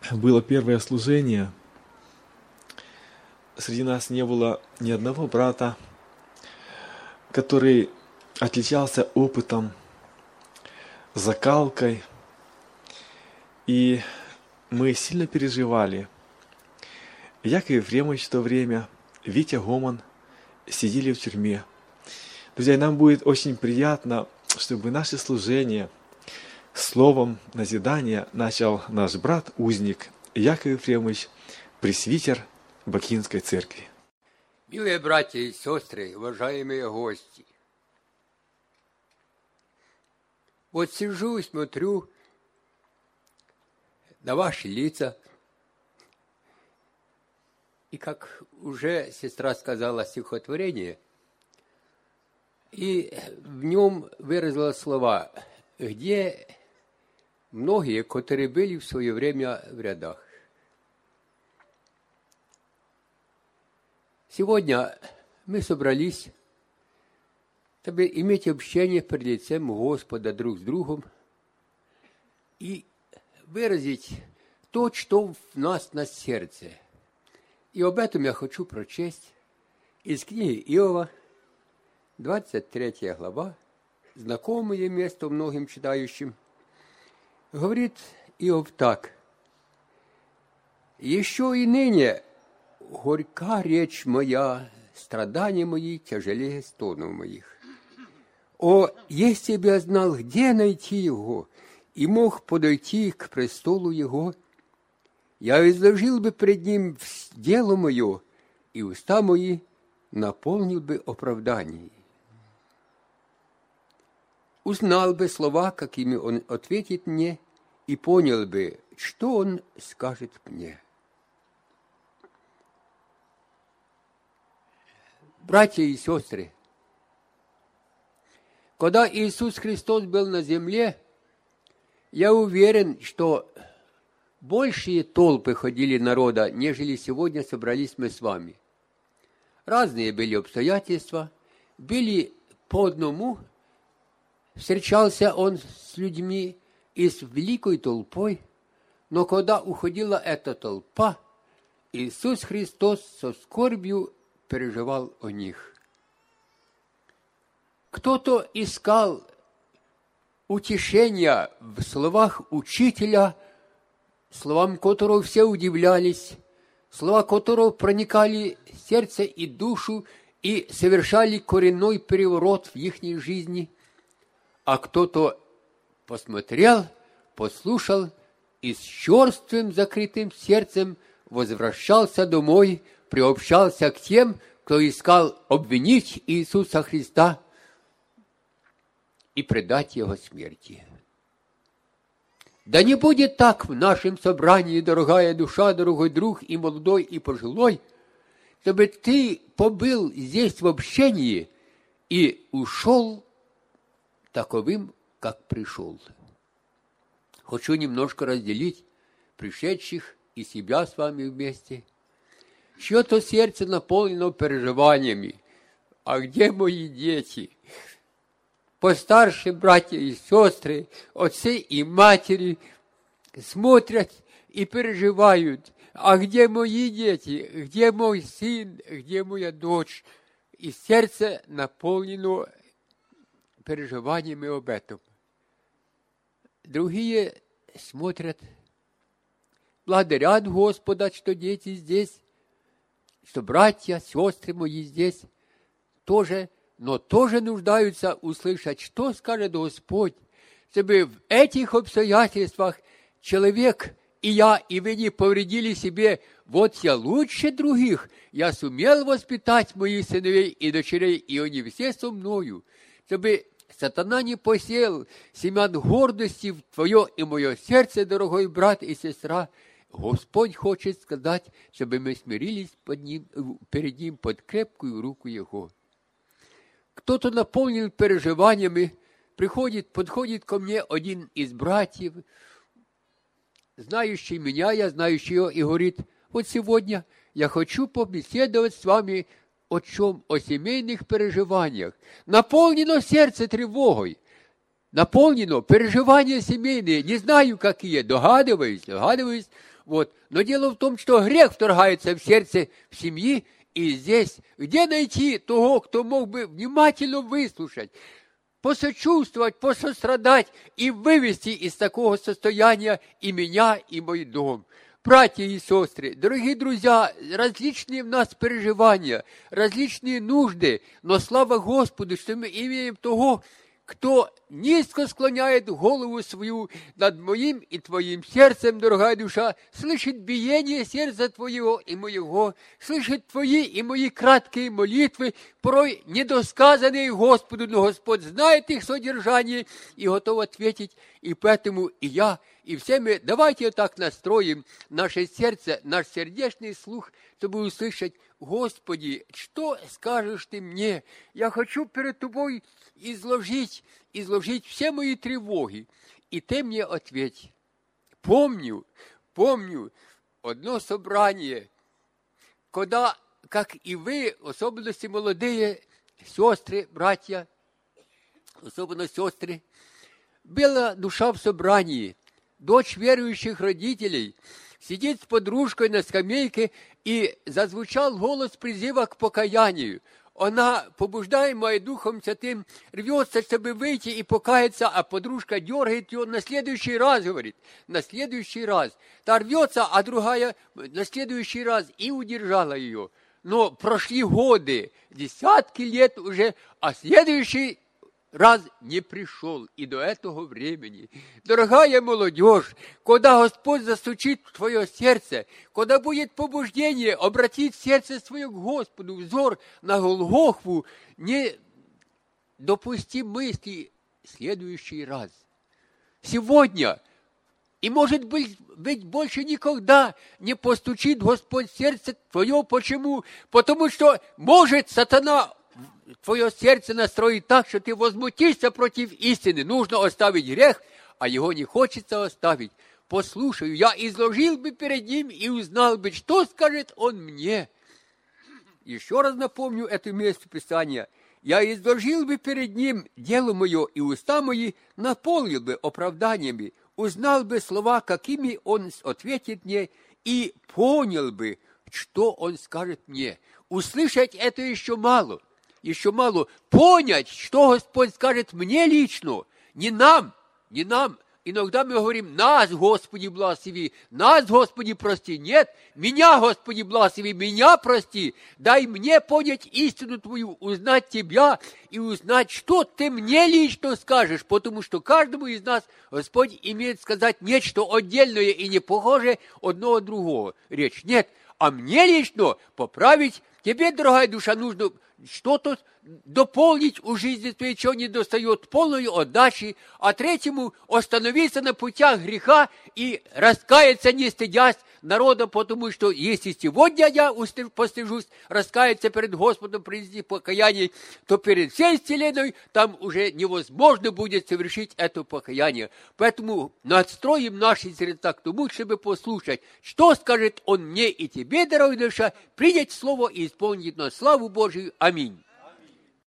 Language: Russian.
было первое служение, среди нас не было ни одного брата, который отличался опытом, закалкой, и мы сильно переживали. Яков Ефремович в то время, Витя Гоман сидели в тюрьме. Друзья, нам будет очень приятно, чтобы наше служение словом назидания начал наш брат-узник Яков Ефремович, пресвитер Бакинской церкви. Милые братья и сестры, уважаемые гости, вот сижу и смотрю на ваши лица, и как уже сестра сказала стихотворение, и в нем выразила слова, где многие, которые были в свое время в рядах. Сегодня мы собрались, чтобы иметь общение перед лицем Господа друг с другом и выразить то, что в нас на сердце. И об этом я хочу прочесть из книги Иова, 23 глава, знакомое место многим читающим. Говорит Иов так: «Еще и ныне горька речь моя, страдания мои тяжелее стонов моих. О, если бы я знал, где найти его, и мог подойти к престолу его, я изложил бы пред ним дело мое, и уста мои наполнил бы оправданием. Узнал бы слова, какими он ответит мне, и понял бы, что он скажет мне». Братья и сестры, когда Иисус Христос был на земле, я уверен, что большие толпы ходили народа, нежели сегодня собрались мы с вами. Разные были обстоятельства, были по одному, встречался он с людьми и с великой толпой, но когда уходила эта толпа, Иисус Христос со скорбью переживал о них. Кто-то искал утешения в словах учителя, словам которого все удивлялись, слова которого проникали в сердце и душу и совершали коренной переворот в их жизни. А кто-то посмотрел, послушал и с черствым закрытым сердцем возвращался домой, приобщался к тем, кто искал обвинить Иисуса Христа и предать Его смерти. Да не будет так в нашем собрании, дорогая душа, дорогой друг, и молодой, и пожилой, чтобы ты побыл здесь в общении и ушел таковым, как пришел. Хочу немножко разделить пришедших и себя с вами вместе. Чье-то сердце наполнено переживаниями. А где мои дети? Постарше братья и сестры, отцы и матери смотрят и переживают. А где мои дети? Где мой сын? Где моя дочь? И сердце наполнено переживаниями об этом. Другие смотрят, благодарят Господа, что дети здесь, что братья, сестры мои здесь тоже, но тоже нуждаются услышать, что скажет Господь, чтобы в этих обстоятельствах человек и я, и вы не повредили себе. Вот я лучше других, я сумел воспитать моих сыновей и дочерей, и они все со мною, чтобы сатана не посеял семян гордости в твое и мое сердце, дорогой брат и сестра. Господь хочет сказать, чтобы мы смирились перед Ним под крепкую руку Его. Кто-то наполнен переживаниями, подходит ко мне один из братьев, знающий меня, я знающий его, и говорит: вот сегодня я хочу побеседовать с вами о чем? О семейных переживаниях. Наполнено сердце тревогой. Наполнено переживания семейные. Не знаю, какие. Догадываюсь. Вот. Но дело в том, что грех вторгается в сердце в семьи, и здесь, где найти того, кто мог бы внимательно выслушать, посочувствовать, посострадать и вывести из такого состояния и меня, и мой дом. Братья и сестры, дорогие друзья, различные в нас переживания, различные нужды, но слава Господу, что мы имеем того, кто низко склоняет голову свою над моим и твоим сердцем, дорогая душа, слышит биение сердца твоего и моего, слышит твои и мои краткие молитвы, порой недосказанные Господу, но Господь знает их содержание и готов ответить. И поэтому и я, и все мы, давайте вот так настроим наше сердце, наш сердечный слух, чтобы услышать: Господи, что скажешь ты мне? Я хочу перед тобой изложить все мои тревоги, и ты мне ответь. Помню одно собрание, когда, как и вы, особенно молодые сестры, братья, особенно сестры, была душа в собрании. Дочь верующих родителей сидит с подружкой на скамейке, и зазвучал голос призыва к покаянию. Она, побуждаемая Духом Святым, рвется, чтобы выйти и покаяться, а подружка дергает ее на следующий раз, говорит, на следующий раз. Та рвется, а другая на следующий раз, и удержала ее. Но прошли годы, десятки лет уже, а следующий раз не пришел и до этого времени. Дорогая молодежь, когда Господь застучит в твое сердце, когда будет побуждение обратить сердце свое к Господу, взор на Голгофу, не допусти мысли следующий раз. Сегодня, и может быть больше никогда не постучит Господь в сердце твое. Почему? Потому что может сатана твое сердце настроить так, что ты возмутишься против истины. Нужно оставить грех, а его не хочется оставить. Послушай, я изложил бы перед ним и узнал бы, что скажет он мне. Еще раз напомню это место Писания. Я изложил бы перед ним дело мое, и уста мои наполнил бы оправданиями, узнал бы слова, какими он ответит мне, и понял бы, что он скажет мне. Услышать это еще мало. Еще мало понять, что Господь скажет мне лично, не нам. Иногда мы говорим: нас, Господи, благослови, нас, Господи, прости. Нет, меня, Господи, благослови, меня прости. Дай мне понять истину Твою, узнать Тебя и узнать, что Ты мне лично скажешь, потому что каждому из нас Господь имеет сказать нечто отдельное и не похожее одно от другого. Речь нет, а мне лично поправить. Тебе, дорогая душа, нужно что-то дополнить у жизни твоей, чего не достает, полной отдачи, а третьему остановиться на путях греха и раскаяться, не стыдясь народа, потому что если сегодня я постыжусь раскаяться перед Господом, принести покаяние, то перед всей вселенной там уже невозможно будет совершить это покаяние. Поэтому надстроим наши сердца к тому, чтобы послушать, что скажет Он мне и тебе, дорогая душа, принять слово и исполнить на славу Божию. Аминь.